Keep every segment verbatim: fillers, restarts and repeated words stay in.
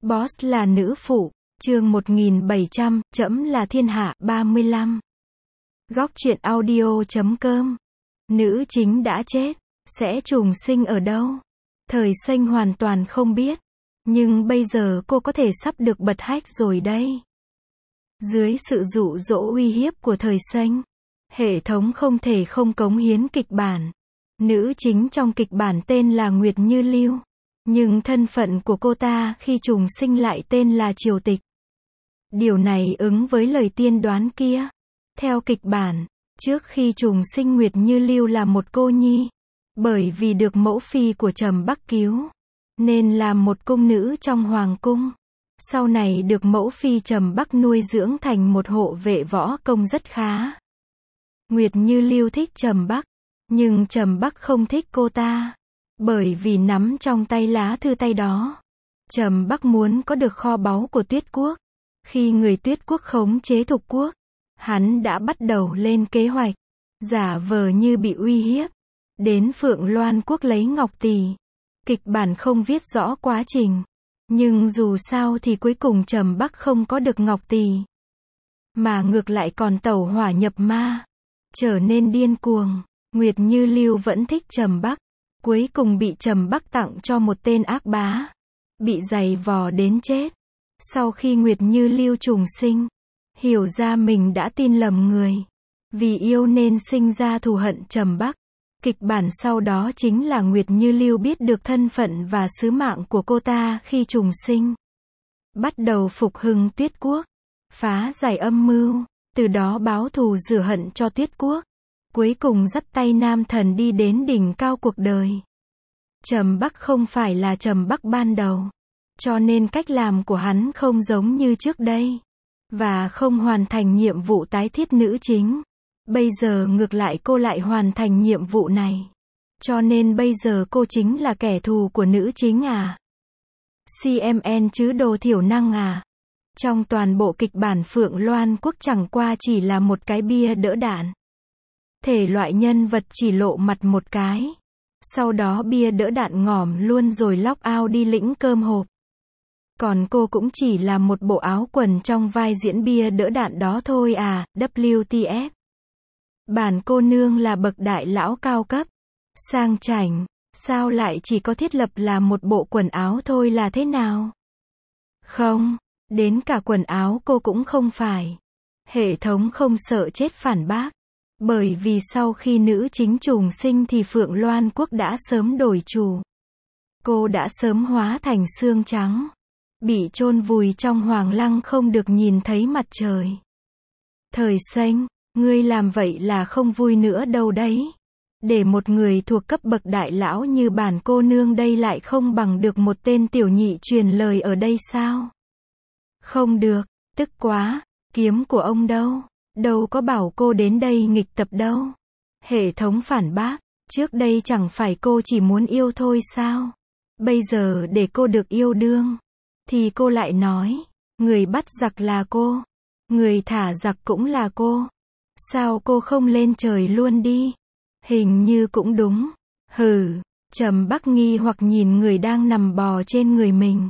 Boss là nữ phụ, chương một nghìn bảy trăm, trẫm là thiên hạ, ba mươi lăm. Góc truyện audio chấm com. Nữ chính đã chết, sẽ trùng sinh ở đâu? Thời Xanh hoàn toàn không biết. Nhưng bây giờ cô có thể sắp được bật hách rồi đây. Dưới sự dụ dỗ uy hiếp của Thời Xanh, hệ thống không thể không cống hiến kịch bản. Nữ chính trong kịch bản tên là Nguyệt Như Lưu. Nhưng thân phận của cô ta khi trùng sinh lại tên là Triều Tịch. Điều này ứng với lời tiên đoán kia. Theo kịch bản, trước khi trùng sinh Nguyệt Như Lưu là một cô nhi. Bởi vì được mẫu phi của Trầm Bắc cứu, nên làm một cung nữ trong hoàng cung. Sau này được mẫu phi Trầm Bắc nuôi dưỡng thành một hộ vệ võ công rất khá. Nguyệt Như Lưu thích Trầm Bắc, nhưng Trầm Bắc không thích cô ta. Bởi vì nắm trong tay lá thư tay đó, Trầm Bắc muốn có được kho báu của Tuyết Quốc. Khi người Tuyết Quốc khống chế Thục Quốc, hắn đã bắt đầu lên kế hoạch, giả vờ như bị uy hiếp, đến Phượng Loan Quốc lấy ngọc tỷ. Kịch bản không viết rõ quá trình, nhưng dù sao thì cuối cùng Trầm Bắc không có được ngọc tỷ, mà ngược lại còn tẩu hỏa nhập ma, trở nên điên cuồng. Nguyệt Như Lưu vẫn thích Trầm Bắc, cuối cùng bị Trầm Bắc tặng cho một tên ác bá, bị giày vò đến chết. Sau khi Nguyệt Như Lưu trùng sinh, hiểu ra mình đã tin lầm người, vì yêu nên sinh ra thù hận Trầm Bắc. Kịch bản sau đó chính là Nguyệt Như Lưu biết được thân phận và sứ mạng của cô ta khi trùng sinh, bắt đầu phục hưng Tuyết Quốc, phá giải âm mưu, từ đó báo thù rửa hận cho Tuyết Quốc, cuối cùng dắt tay nam thần đi đến đỉnh cao cuộc đời. Trầm Bắc không phải là Trầm Bắc ban đầu, cho nên cách làm của hắn không giống như trước đây, và không hoàn thành nhiệm vụ tái thiết nữ chính. Bây giờ ngược lại cô lại hoàn thành nhiệm vụ này, cho nên bây giờ cô chính là kẻ thù của nữ chính à? xê em en chứ đồ thiểu năng à? Trong toàn bộ kịch bản Phượng Loan Quốc chẳng qua chỉ là một cái bia đỡ đạn. Thể loại nhân vật chỉ lộ mặt một cái, sau đó bia đỡ đạn ngỏm luôn rồi log out đi lĩnh cơm hộp. Còn cô cũng chỉ là một bộ áo quần trong vai diễn bia đỡ đạn đó thôi à, vê kép tê ép. Bản cô nương là bậc đại lão cao cấp, sang chảnh, sao lại chỉ có thiết lập là một bộ quần áo thôi là thế nào? Không, đến cả quần áo cô cũng không phải. Hệ thống không sợ chết phản bác. Bởi vì sau khi nữ chính trùng sinh thì Phượng Loan Quốc đã sớm đổi chủ. Cô đã sớm hóa thành xương trắng, bị chôn vùi trong hoàng lăng không được nhìn thấy mặt trời. Thời Xanh, ngươi làm vậy là không vui nữa đâu đấy. Để một người thuộc cấp bậc đại lão như bản cô nương đây lại không bằng được một tên tiểu nhị truyền lời ở đây sao? Không được, tức quá, kiếm của ông đâu? Đâu có bảo cô đến đây nghịch tập đâu. Hệ thống phản bác, trước đây chẳng phải cô chỉ muốn yêu thôi sao? Bây giờ để cô được yêu đương, thì cô lại nói, người bắt giặc là cô, người thả giặc cũng là cô. Sao cô không lên trời luôn đi? Hình như cũng đúng. Hừ, Trầm Bắc nghi hoặc nhìn người đang nằm bò trên người mình.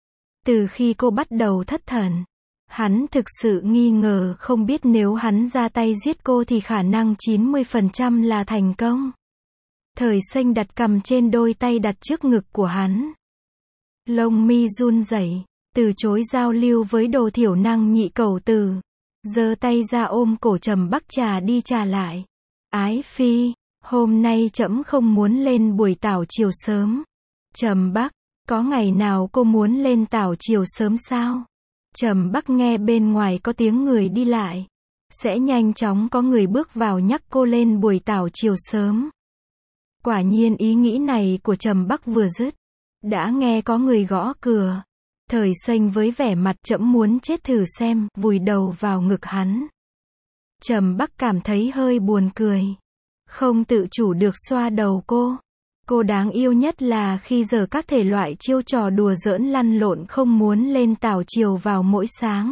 Từ khi cô bắt đầu thất thần, hắn thực sự nghi ngờ không biết nếu hắn ra tay giết cô thì khả năng chín mươi phần trăm là thành công. Thời Xanh đặt cằm trên đôi tay đặt trước ngực của hắn. Lông mi run rẩy, từ chối giao lưu với đồ thiểu năng nhị cẩu tử. Giơ tay ra ôm cổ Trầm Bắc trà đi trà lại. Ái phi, hôm nay trẫm không muốn lên buổi tảo chiều sớm. Trầm Bắc, có ngày nào cô muốn lên tảo chiều sớm sao? Trầm Bắc nghe bên ngoài có tiếng người đi lại. Sẽ nhanh chóng có người bước vào nhắc cô lên buổi tảo chiều sớm. Quả nhiên ý nghĩ này của Trầm Bắc vừa dứt, đã nghe có người gõ cửa. Thời Xanh với vẻ mặt trẫm muốn chết thử xem, vùi đầu vào ngực hắn. Trầm Bắc cảm thấy hơi buồn cười, không tự chủ được xoa đầu cô. Cô đáng yêu nhất là khi giờ các thể loại chiêu trò đùa giỡn lăn lộn không muốn lên tảo chiều vào mỗi sáng.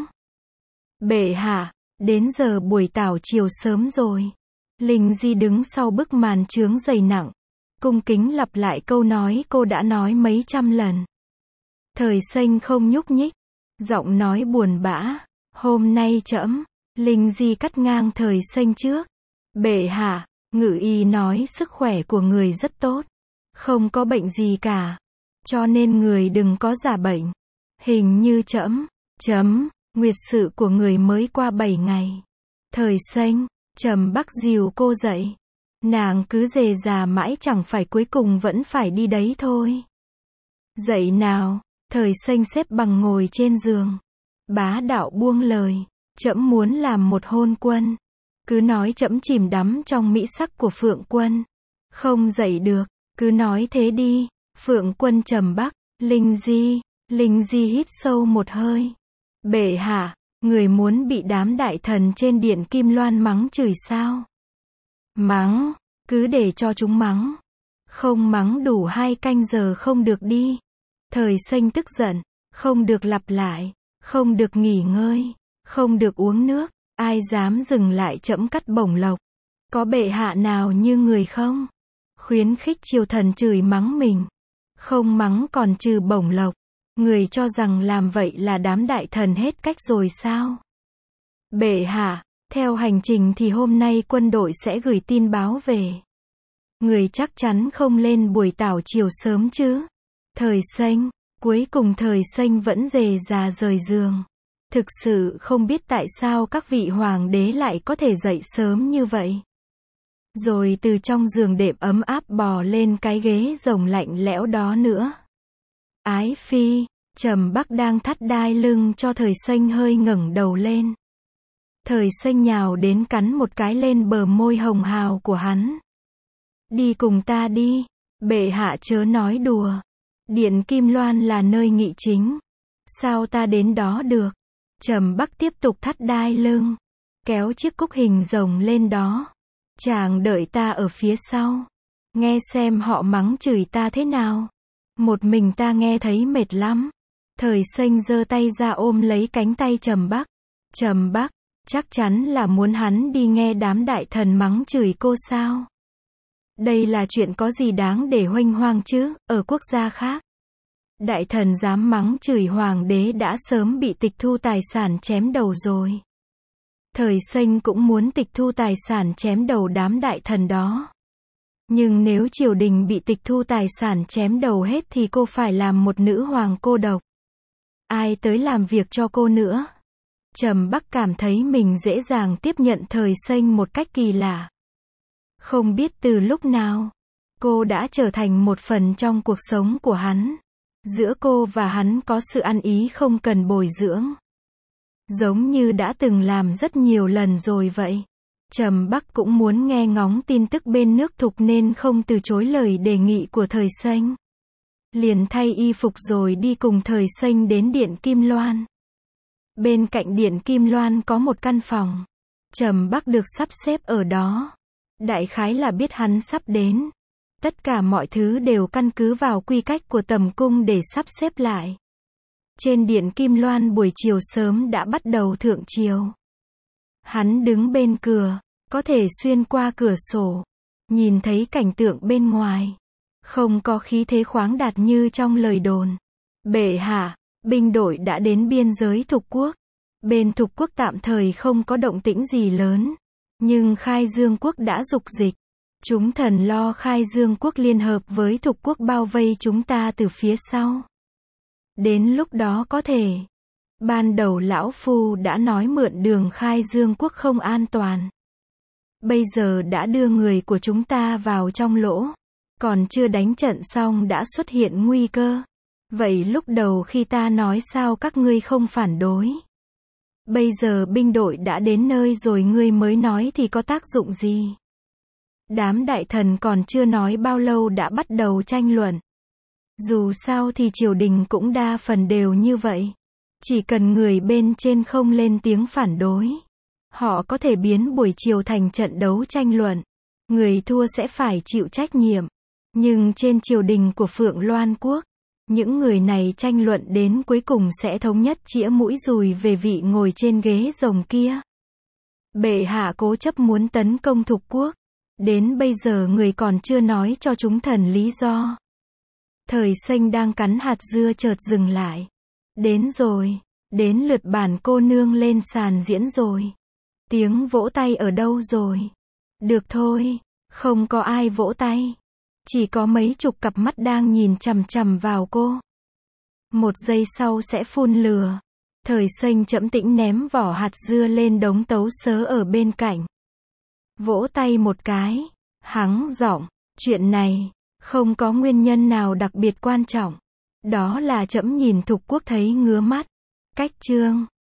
Bệ hạ, đến giờ buổi tảo chiều sớm rồi. Linh Di đứng sau bức màn chướng dày nặng, cung kính lặp lại câu nói cô đã nói mấy trăm lần. Thời Xanh không nhúc nhích, giọng nói buồn bã. Hôm nay trẫm, Linh Di cắt ngang Thời Xanh trước. Bệ hạ, ngự y nói sức khỏe của người rất tốt, không có bệnh gì cả, cho nên người đừng có giả bệnh. Hình như trẫm, chấm, nguyệt sự của người mới qua bảy ngày. Thời Xanh, Trầm Bắc dìu cô dậy. Nàng cứ dề già mãi chẳng phải cuối cùng vẫn phải đi đấy thôi. Dậy nào, Thời Xanh xếp bằng ngồi trên giường. Bá đạo buông lời, trẫm muốn làm một hôn quân. Cứ nói trẫm chìm đắm trong mỹ sắc của Phượng Quân. Không dậy được, cứ nói thế đi. Phượng Quân Trầm Bắc, Linh Di, Linh Di hít sâu một hơi. Bệ hạ, người muốn bị đám đại thần trên điện Kim Loan mắng chửi sao? Mắng, cứ để cho chúng mắng. Không mắng đủ hai canh giờ không được đi. Thời Xanh tức giận, không được lặp lại, không được nghỉ ngơi, không được uống nước, ai dám dừng lại trẫm cắt bổng lộc. Có bệ hạ nào như người không? Khuyến khích triều thần chửi mắng mình. Không mắng còn trừ bổng lộc. Người cho rằng làm vậy là đám đại thần hết cách rồi sao? Bệ hạ, theo hành trình thì hôm nay quân đội sẽ gửi tin báo về. Người chắc chắn không lên buổi tảo chiều sớm chứ? Thời Xanh, cuối cùng Thời Xanh vẫn dề già rời giường. Thực sự không biết tại sao các vị hoàng đế lại có thể dậy sớm như vậy. Rồi từ trong giường đệm ấm áp bò lên cái ghế rồng lạnh lẽo đó nữa. Ái phi, Trầm Bắc đang thắt đai lưng cho Thời Xanh hơi ngẩng đầu lên. Thời Xanh nhào đến cắn một cái lên bờ môi hồng hào của hắn. Đi cùng ta đi, bệ hạ chớ nói đùa. Điện Kim Loan là nơi nghị chính. Sao ta đến đó được? Trầm Bắc tiếp tục thắt đai lưng, kéo chiếc cúc hình rồng lên đó. Chàng đợi ta ở phía sau, nghe xem họ mắng chửi ta thế nào. Một mình ta nghe thấy mệt lắm. Thời Xanh giơ tay ra ôm lấy cánh tay Trầm Bắc. Trầm Bắc, chắc chắn là muốn hắn đi nghe đám đại thần mắng chửi cô sao? Đây là chuyện có gì đáng để huênh hoang chứ, ở quốc gia khác. Đại thần dám mắng chửi hoàng đế đã sớm bị tịch thu tài sản chém đầu rồi. Thời Xanh cũng muốn tịch thu tài sản chém đầu đám đại thần đó. Nhưng nếu triều đình bị tịch thu tài sản chém đầu hết thì cô phải làm một nữ hoàng cô độc. Ai tới làm việc cho cô nữa? Trầm Bắc cảm thấy mình dễ dàng tiếp nhận Thời Xanh một cách kỳ lạ. Không biết từ lúc nào, cô đã trở thành một phần trong cuộc sống của hắn. Giữa cô và hắn có sự ăn ý không cần bồi dưỡng. Giống như đã từng làm rất nhiều lần rồi vậy. Trầm Bắc cũng muốn nghe ngóng tin tức bên nước Thục nên không từ chối lời đề nghị của Thời Xanh. Liền thay y phục rồi đi cùng Thời Xanh đến điện Kim Loan. Bên cạnh điện Kim Loan có một căn phòng. Trầm Bắc được sắp xếp ở đó. Đại khái là biết hắn sắp đến. Tất cả mọi thứ đều căn cứ vào quy cách của tầm cung để sắp xếp lại. Trên điện Kim Loan buổi chiều sớm đã bắt đầu thượng triều. Hắn đứng bên cửa, có thể xuyên qua cửa sổ, nhìn thấy cảnh tượng bên ngoài. Không có khí thế khoáng đạt như trong lời đồn. Bệ hạ, binh đội đã đến biên giới Thục quốc. Bên Thục quốc tạm thời không có động tĩnh gì lớn. Nhưng Khai Dương quốc đã dục dịch. Chúng thần lo Khai Dương quốc liên hợp với Thục quốc bao vây chúng ta từ phía sau. Đến lúc đó có thể. Ban đầu lão phu đã nói mượn đường Khai Dương quốc không an toàn. Bây giờ đã đưa người của chúng ta vào trong lỗ. Còn chưa đánh trận xong đã xuất hiện nguy cơ. Vậy lúc đầu khi ta nói sao các ngươi không phản đối? Bây giờ binh đội đã đến nơi rồi ngươi mới nói thì có tác dụng gì? Đám đại thần còn chưa nói bao lâu đã bắt đầu tranh luận. Dù sao thì triều đình cũng đa phần đều như vậy. Chỉ cần người bên trên không lên tiếng phản đối, họ có thể biến buổi chiều thành trận đấu tranh luận. Người thua sẽ phải chịu trách nhiệm. Nhưng trên triều đình của Phượng Loan quốc, những người này tranh luận đến cuối cùng sẽ thống nhất chĩa mũi dùi về vị ngồi trên ghế rồng kia. Bệ hạ cố chấp muốn tấn công Thục quốc. Đến bây giờ người còn chưa nói cho chúng thần lý do. Thời xanh đang cắn hạt dưa chợt dừng lại. Đến rồi, đến lượt bản cô nương lên sàn diễn rồi. Tiếng vỗ tay ở đâu rồi? Được thôi, không có ai vỗ tay. Chỉ có mấy chục cặp mắt đang nhìn chằm chằm vào cô. Một giây sau sẽ phun lửa. Thời xanh chậm tĩnh ném vỏ hạt dưa lên đống tấu sớ ở bên cạnh. Vỗ tay một cái, hắng giọng, chuyện này, không có nguyên nhân nào đặc biệt quan trọng. Đó là trẫm nhìn Thục Quốc thấy ngứa mắt. Cách chương